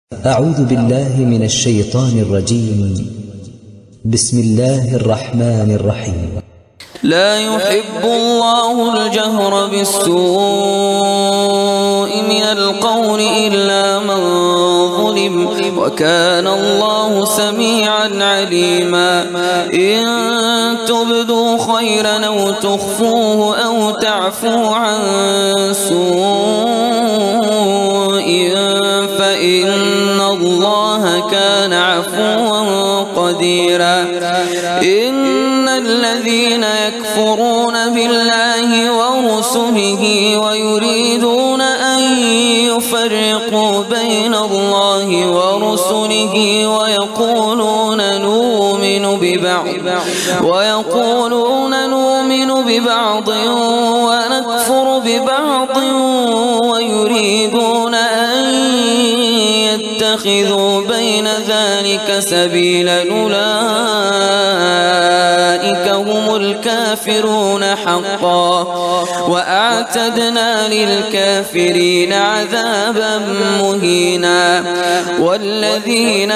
أعوذ بالله من الشيطان الرجيم. بسم الله الرحمن الرحيم. لا يحب الله الجهر بالسوء من القول إلا من ظلم، وكان الله سميعا عليما. إن تبدوا خيرا أو تخفوه أو تعفو عن سوء فإن الله كان عفوا قديرا. إن الذين يكفرون بالله ورسله ويريدون أن يفرقوا بين الله ورسله ويقولون نؤمن ببعض ونكفر ببعض ويريدون أن يتخذوا بين ذلك سبيلا أولئك هم الكافرون حقا، وأعتدنا للكافرين عذابا مهينا. والذين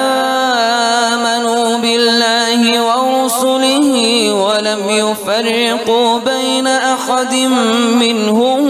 آمنوا بالله ورسله ولم يفرقوا بين أحد منهم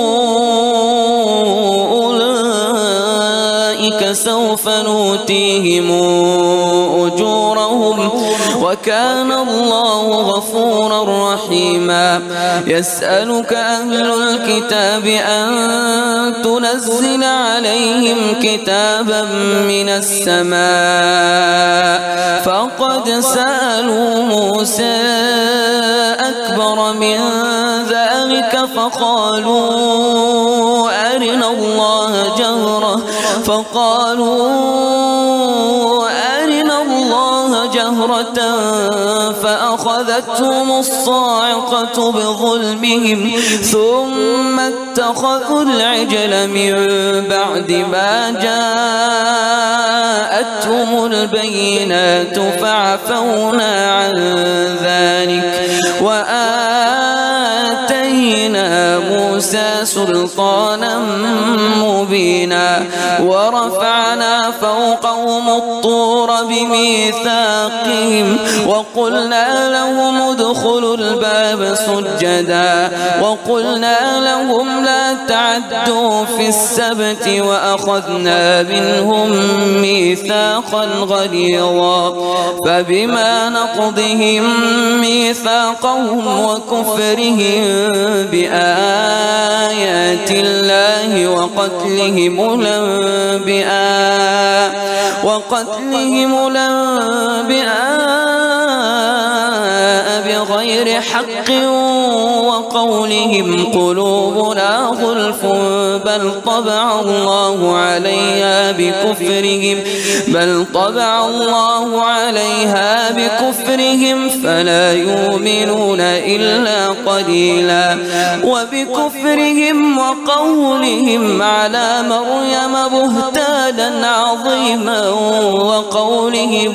سوف نؤتيهم أجورهم وكان الله غفورا رحيما. يسألك أهل الكتاب أن تنزل عليهم كتابا من السماء، فقد سألوا موسى أكبر من ذلك فقالوا أرنا الله جهرة فأخذتهم الصاعقة بظلمهم ثم اتخذوا العجل من بعد ما جاءتهم البينات فعفونا عن ذلك وآتينا موسى سلطانا مبينا. ورفعنا فوقهم الطور بميثاقهم وقلنا لهم ادخلوا الباب سجدا وقلنا لهم لا تعدوا في السبت وأخذنا منهم ميثاقا غليظا. فبما نقضهم ميثاقهم وكفرهم بآيات الله وقتلهم الأنبياء بغير حق وقولهم قلوبنا غلف بل طبع الله عليها بكفرهم فلا يؤمنون إلا قليلا. وبكفرهم وقولهم على مريم بهتانا عظيما وقولهم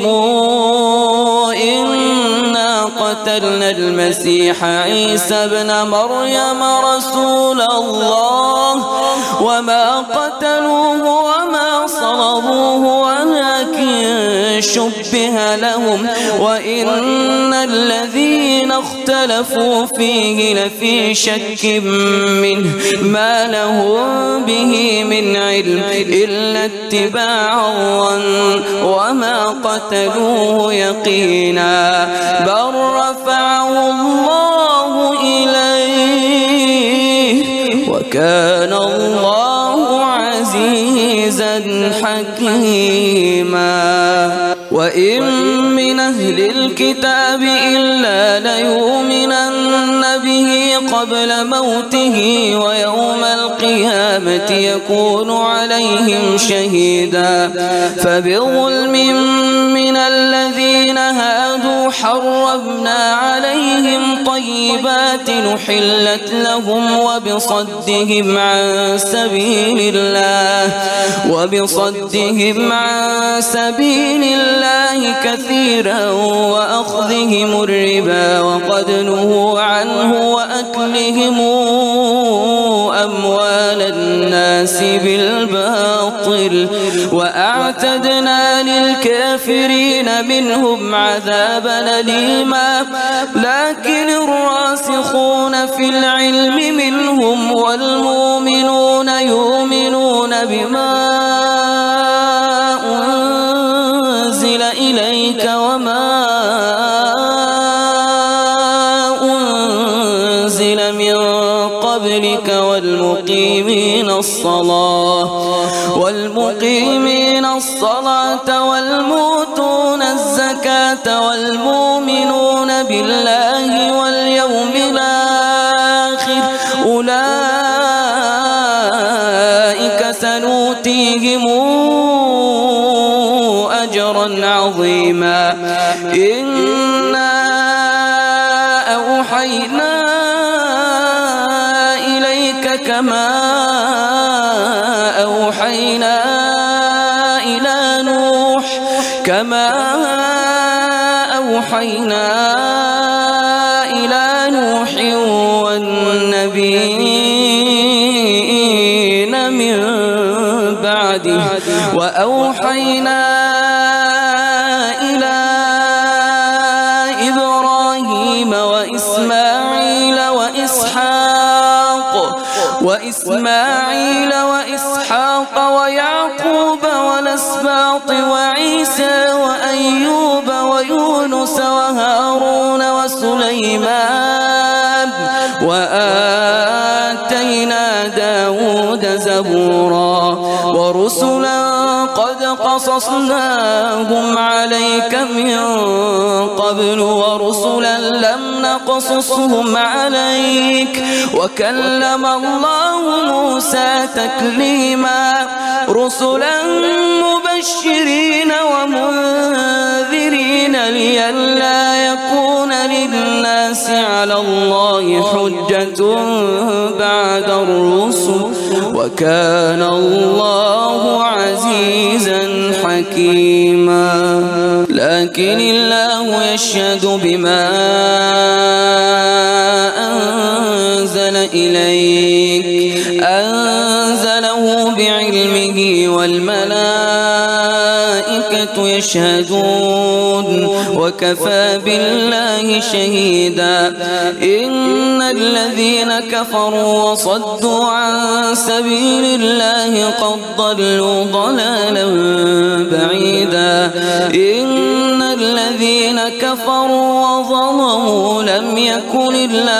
إنا قتلنا المسيح عيسى ابن مريم رسول الله وما قتلوه وما صلبوه ولكن شبه لهم وإن الذين اختلفوا فيه لفي شك منه ما لهم به من علم إلا اتباع الظن وما قتلوه يقينا بل رفعه الله إليه وكان الله عزيزا حكيما. وإن من أهل الكتاب إلا ليؤمنن به قبل موته ويوم القيامة يكون عليهم شهيدا. فبظلم من الذين هادوا حرمنا عليهم طيبات نحلت لهم وبصدهم عن سبيل الله كثيرا وأخذهم الربا وقد نهوا عنه وأكلهم أموال الناس بالباطل وأعتدنا للكافرين منهم عذابا أليما. لكن الراسخون في العلم منهم والمؤمنون يؤمنون بما أنزل إليك وما أنزل من قبلك والمقيمين الصلاة والمؤتون الزكاة والمؤمنون بالله واليوم الآخر أولئك سنؤتيهم أجرا عظيما. إنا أوحينا إليك كما أوحينا إلى نوح والنبيين من بعده وأوحينا إلى إبراهيم وإسماعيل وإسحاق ويعقوب والأسباط وعيسى وأيوب ويونس وهارون وسليمان وآتينا داود زبورا ورسلا قد قصصناهم عليك من قبل ورسلا لم نقصصهم عليك وكلم الله موسى تكليما. رسلا مبشرين ومنذرين لئلا يكون للناس على الله حجة بعد الرسل وكان الله عزيزا حكيما. لكن الله يشهد بما أنزل إليك أنزله بعلمه والملائكة يشهدون وكفى بالله شهيدا. إن الذين كفروا وصدوا عن سبيل الله قد ضلوا ضلالا بعيدا. إن الذين كفروا وظلموا لم يكن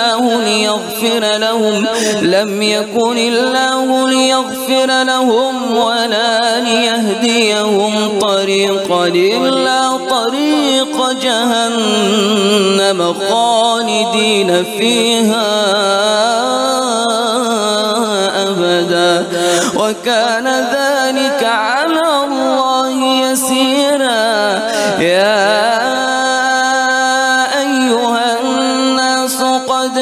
الله ليغفر لهم ولا ليهديهم طريقا إلا طريق جهنم خالدين فيها أبدا وكان ذلك على الله يسيرا. يا أيها الناس قد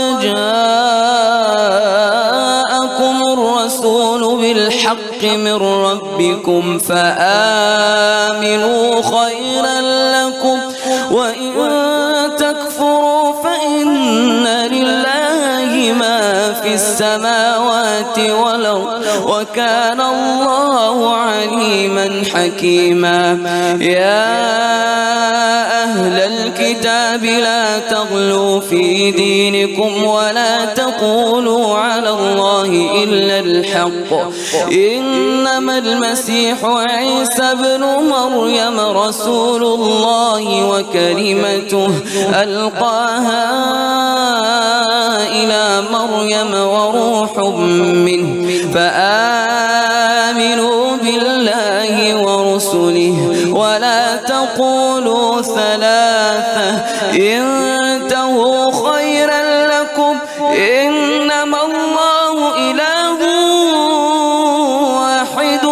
جاءكم الرسول بالحق من ربكم فآمنوا خيرا لكم وإن تكفروا فإن لله ما في السماوات والأرض وكان الله عليما حكيما. يا أهل الكتاب لا تغلوا في دينكم ولا تقولوا على الله إلا الحق. إنما المسيح عيسى ابن مريم رسول الله وكلمته ألقاها إلى مريم وروح منه فآمنوا بالله ورسله ولا تقولوا ثلاثة انتهوا خيرا لكم إنما الله إله واحد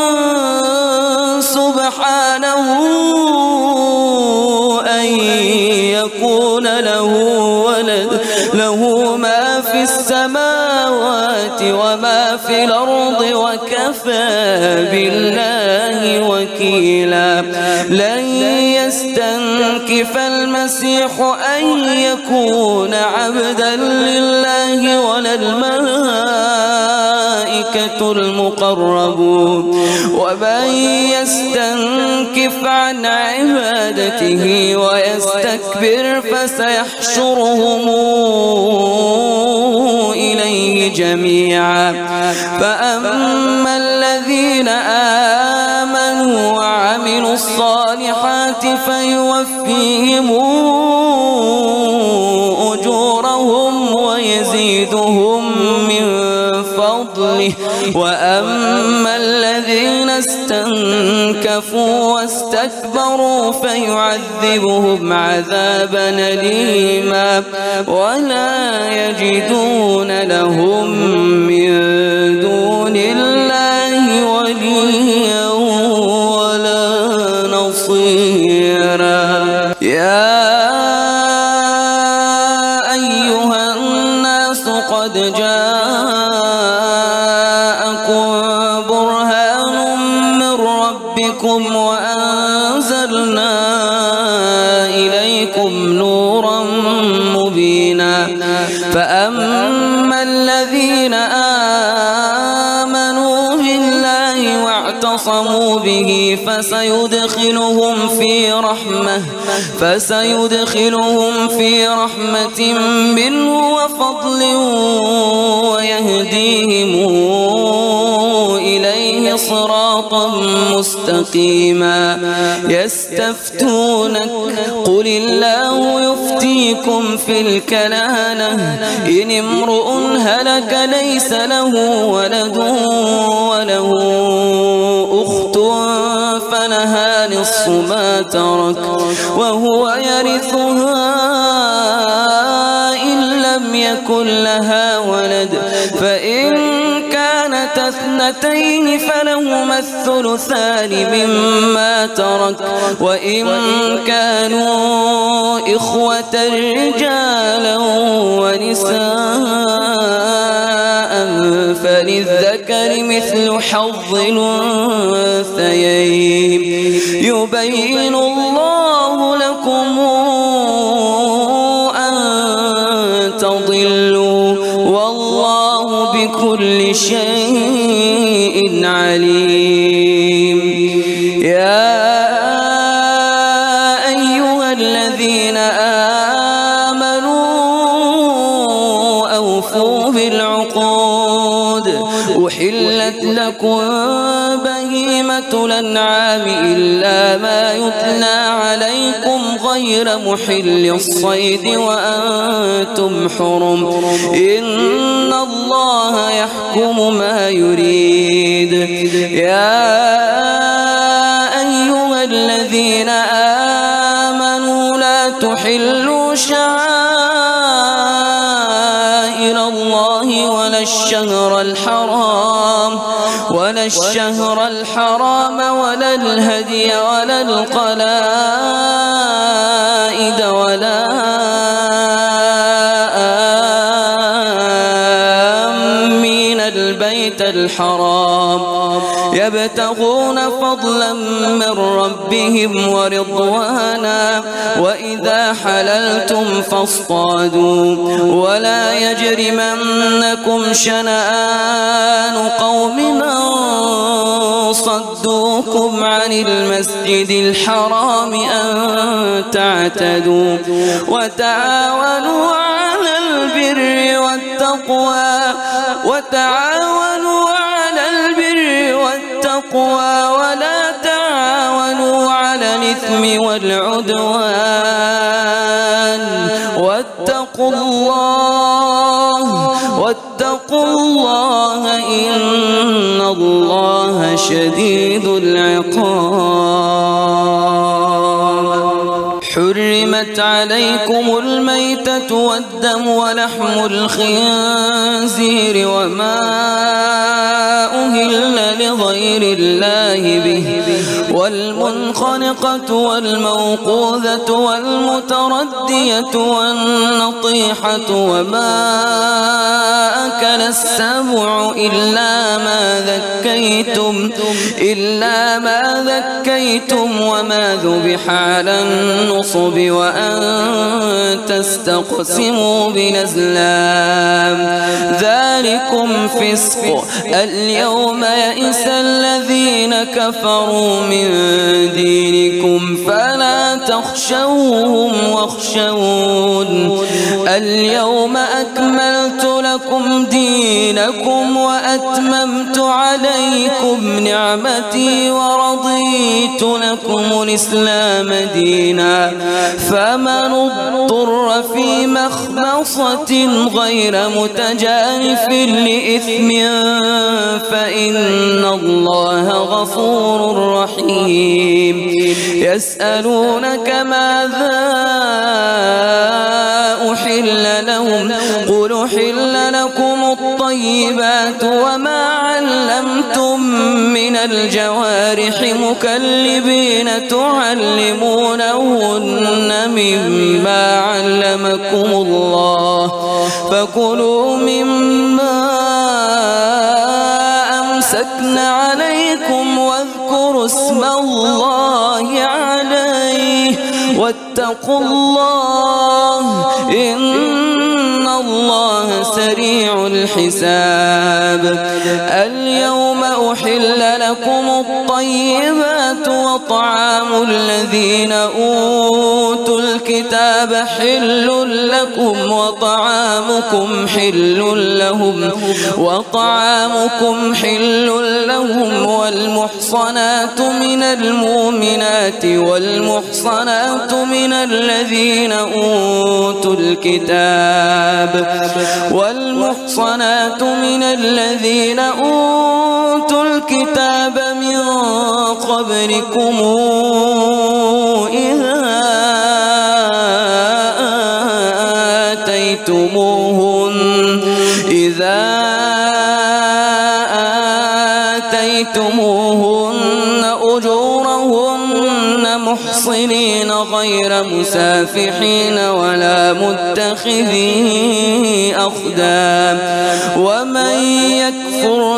سبحانه أن يكون له ولد له ما في السماوات وما في الأرض وكفى بالله وكيلا. لن يستنكف المسيح أن يكون عبدا لله ولا الملائكة والملائكة المقربون ومن يستنكف عن عبادته ويستكبر فسيحشرهم إليه جميعا فأما الذين آمنوا وعملوا الصالحات فيوفيهم أجورهم ويزيدهم من فضله وأما الذين استنكفوا واستكبروا فيعذبهم عذابا أليما ولا يجدون لهم من دون الله وليا ولا نصيرا. يا أيها الناس قد جاءكم برهان من ربكم وأنزلنا إليكم نورا مبينا فأما الذين آمنوا بالله واعتصموا به فسيدخلهم في رحمة منه وفضل ويهديهم إليه صراطا مستقيما. يستفتونك قل الله يفتيكم في الكلالة إن امرؤ هلك ليس له ولد وله أخت فلها نصف ما ترك وهو يرثها إن لم يكن لها ولد فإن كانت اثنتين فلهما الثلثان مما ترك وإن كانوا إخوة رجالا ونساء فللذكر مثل حظ الأنثيين يبين الله لكم أن تضلوا والله بكل شيء عليم. يا أيها الذين آمنوا أوفوا بالعقود أحلت لكم بهيمة الأنعام إلا ما يتلى عليكم غير محل الصيد وأنتم حرم إن الله يحكم ما يريد. يا أيها الذين آمنوا لا تحلوا شعائر الله ولا الشهر الحرام ولا الهدي ولا القلائد ولا آمين البيت الحرام يبتغون فضلا من ربهم ورضوانا وإذا حللتم فاصطادوا ولا يجرمنكم شنآن قوم صدوكم عن المسجد الحرام أن تعتدوا وتعاونوا على البر والتقوى ولا تعاونوا على الإثم والعدوان واتقوا الله إن الله شديد العقاب. حرمت عليكم الميتة والدم ولحم الخنزير وما أهل لغير الله به والمنخنقة والموقوذة والمتردية والنطيحة وما أكل السبع إلا ما ذكيتم وما ذبح على النصب وأن تستقسموا بالأزلام ذلكم فسق. اليوم يئس الذين كفروا من دينكم فلا تخشوهم واخشون. اليوم أكملت لكم دينكم وأتممت عليكم نعمتي ورضيت لكم الإسلام دينا. فمن اضطر في مخمصة غير متجانف لإثم فإن الله غفور رحيم. يسألونك ماذا أحل لهم قل أحل لكم الطيبات وما علمتم من الجوارح مكلبين تعلمونهن مما علمكم الله فكلوا مما أمسكن عليكم واذكروا اسم الله عليه واتقوا الله إن الله سريع الحساب. اليوم أحل لكم الطيبات وطعام الذين أوتوا الكتاب حل لكم وطعامكم حل لهم والمحصنات من المؤمنات والمحصنات من الذين أوتوا الكتاب من قبلكم إذا آتيتموهن أجورهن محصنين غير مسافحين ولا متخذي أخدان. ومن يكفر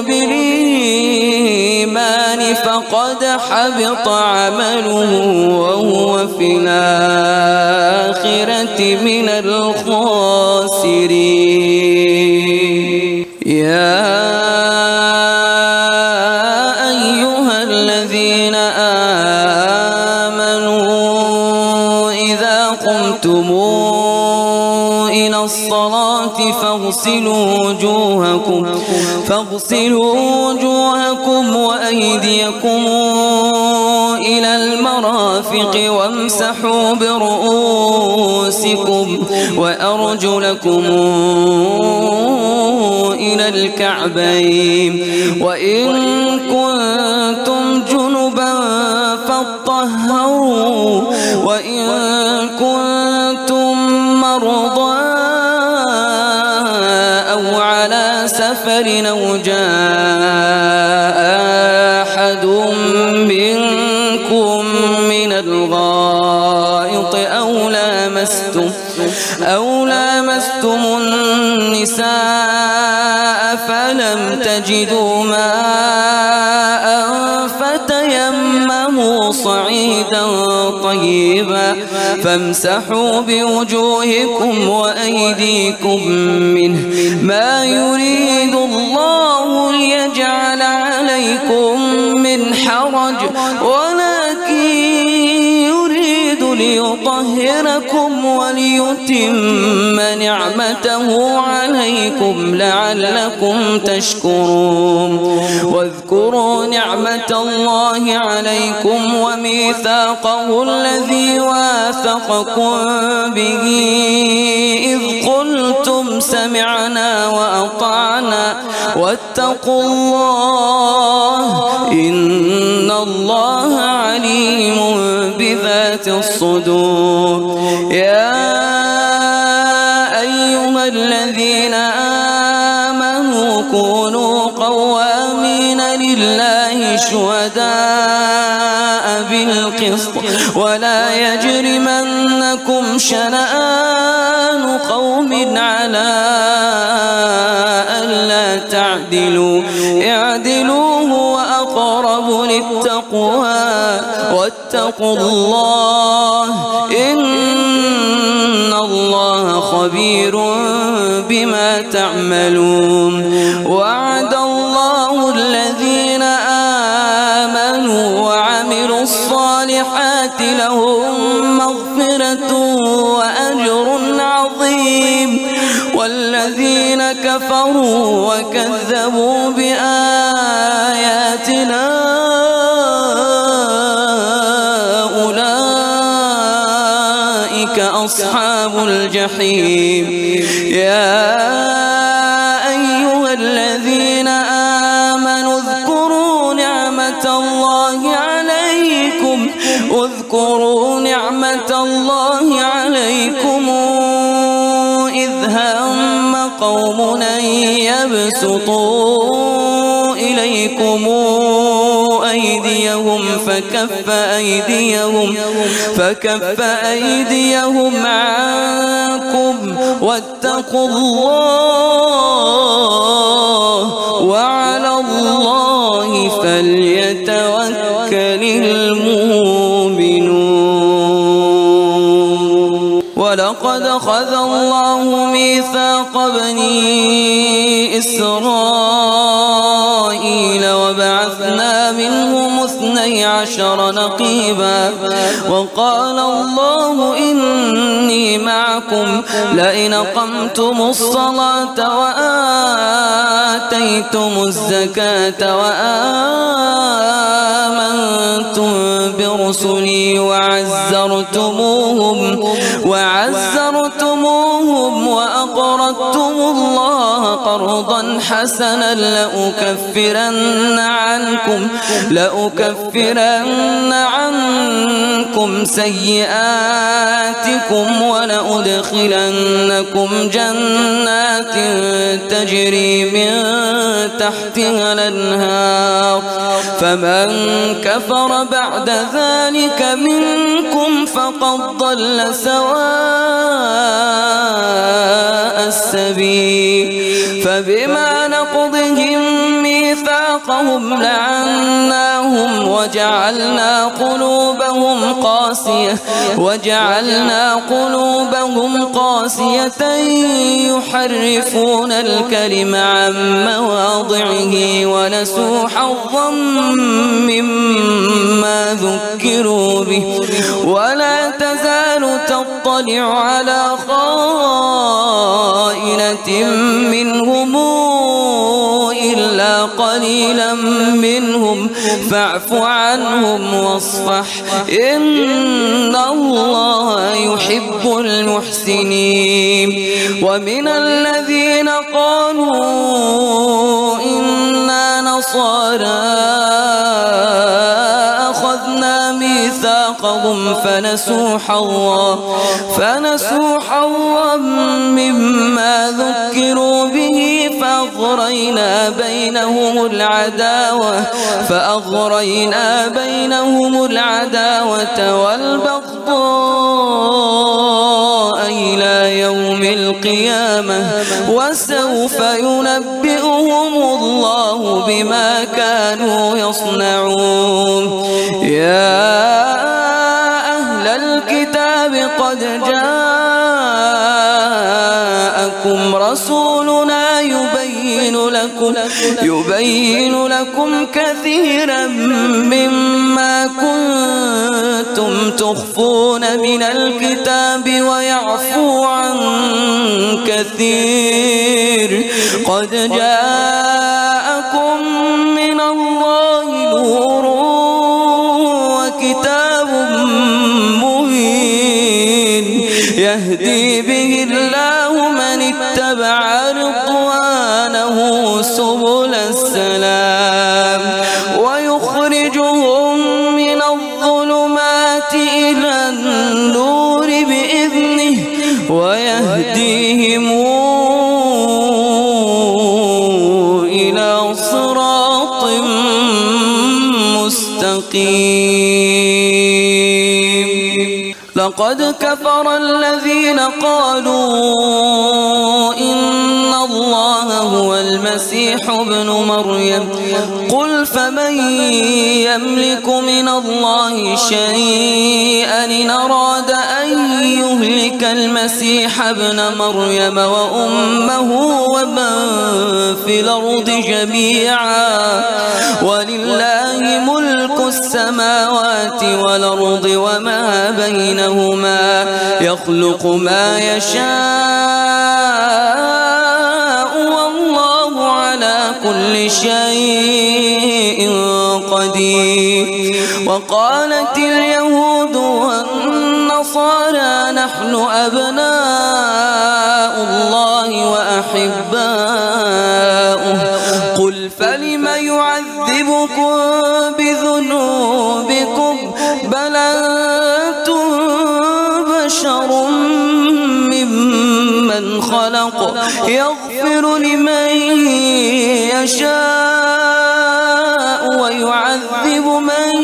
بالإيمان فقد حبط عمله وهو في الآخرة من الخاسرين. يا أيها الذين آمنوا إذا قمتم إلى الصلاة فاغسلوا وجوهكم وأيديكم إلى المرافق وامسحوا برؤوسكم وأرجلكم إلى الكعبين وإن كنتم جنبا فاطهروا وإن كنتم مرضى أو على سفر أو جاء أحد منكم من الغائط أو لامستم النساء فلم تجدوا ماء فتيمموا صعيدا طيبا فامسحوا بوجوهكم وأيديكم منه ما يريد الله ليجعل عليكم من حرج ولكن يريد ليطهركم وليتم نعمته عليكم لعلكم تشكرون. واذكروا نعمة الله عليكم وميثاقه الذي واثقكم به إذ قلتم سمعنا وأطعنا واتقوا الله إن الله عليم بذات الصدور. يا أيها الذين آمنوا كونوا قوامين لله شهداء بالقسط ولا يجرمنكم شنآن قوم على ألا تعدلوا اعدلوا هو أقرب للتقوى واتقوا الله إن الله خبير بما تعملون. وعد الله الذين آمنوا وعملوا الصالحات لهم مغفرة وأجر عظيم والذين كفروا وكذبوا بآياتنا أولئك أصحاب الجحيم. يا أيها الذين آمنوا اذكروا نعمة الله عليكم إذ هم قوم أن يبسطوا إليكم أيديهم فكف أيديهم عنكم واتقوا الله وعلى الله فليتوكل المؤمنون. ولقد أخذ الله ميثاق بني إسرائيل وبعثنا منهم 12 نقيبا وقال الله إني معكم لئن أقمتم الصلاة وآتيتم الزكاة وآمنتم برسلي وعزرتموهم وأقرضتم الله قرضا حسنا لأكفرن عنكم سيئاتكم ولأدخلنكم جنات تجري من تحتها الأنهار فمن كفر بعد ذلك منكم فقد ضل سواء السبيل. فبما نقضهم ميثاقهم لعناهم وجعلنا قلوبهم قاسية يحرفون الكلم عن مواضعه ونسوا حظا مما ذكروا به ولا تزال تطلع على خائنة منهم إلا قليلا منهم فاعف عنهم واصفح إن الله يحب المحسنين. ومن الذين قالوا إنا نصارى أخذنا ميثاقهم فنسوا حظا مما ذكروا به فأغرينا بينهم العداوة والبغضاء إلى يوم القيامة وسوف ينبئهم الله بما كانوا يصنعون. يا أهل الكتاب قد جاءكم رسولنا يبين لكم كثيرا مما كنتم تخفون من الكتاب ويعفو عن كثير. قد جاءكم من الله نور وكتاب مبين يهدي به الله من اتبع رضوانه سبل السلام ويخرجهم من الظلمات إلى النور بإذنه ويهديهم إلى صراط مستقيم. الرجيم. لقد كفر الذين قالوا إن الله هو المسيح ابن مريم قل فمن يملك من الله شيئا إن أراد أن يهلك المسيح ابن مريم وأمه ومن في الأرض جميعا ولله ملك السماوات والأرض وما بينهما يخلق ما يشاء والله على كل شيء قدير. وقالت اليهود والنصارى نحن أبناء الله وأحباؤه قل فلم يعذبكم بذنوبكم بل أنتم بشر ممن خلق يغفر لمن يشاء ويعذب من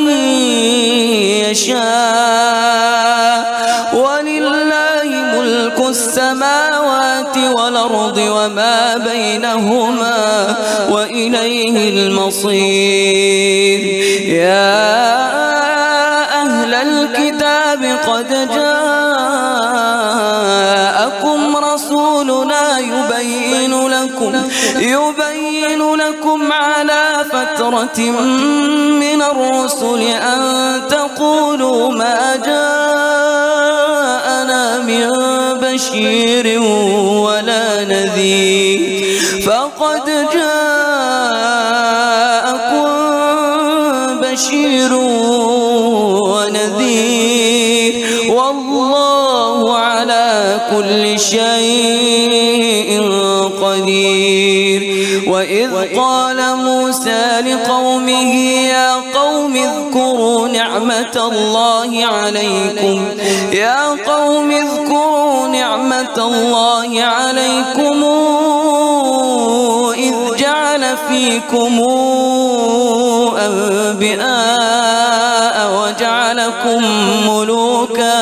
يشاء ولله ملك السماوات والأرض وما بينهما وإليه المصير. يا أهل الكتاب قد جاءكم رسولنا يبين لكم على فترة من الرسل أن تقولوا ما جاءنا من بشير ولا نذير فقد جاءكم بشير ونذير والله على كل شيء قدير. وإذ قال موسى لقومه يا قوم اذكروا نعمة الله عليكم إذ جعل فيكم أنبياء وجعلكم ملوكا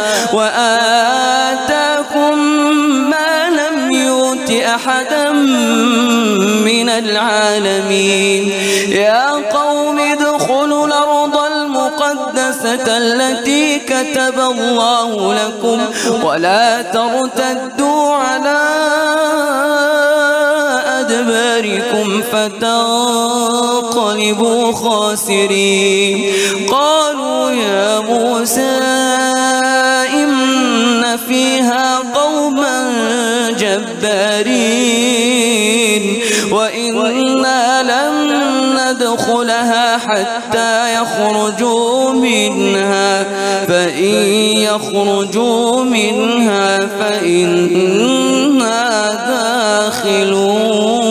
وآتاكم ما لم يؤت أحدا من العالمين. يا قوم ادخلوا الأرض المقدسة التي كتب الله لكم ولا ترتدوا على أدباركم فتنقلبوا خاسرين. قالوا يا موسى إن فيها قوما جبارين وإنا لن ندخلها حتى يخرجوا منها فإن يخرجوا منها فإنا داخلون.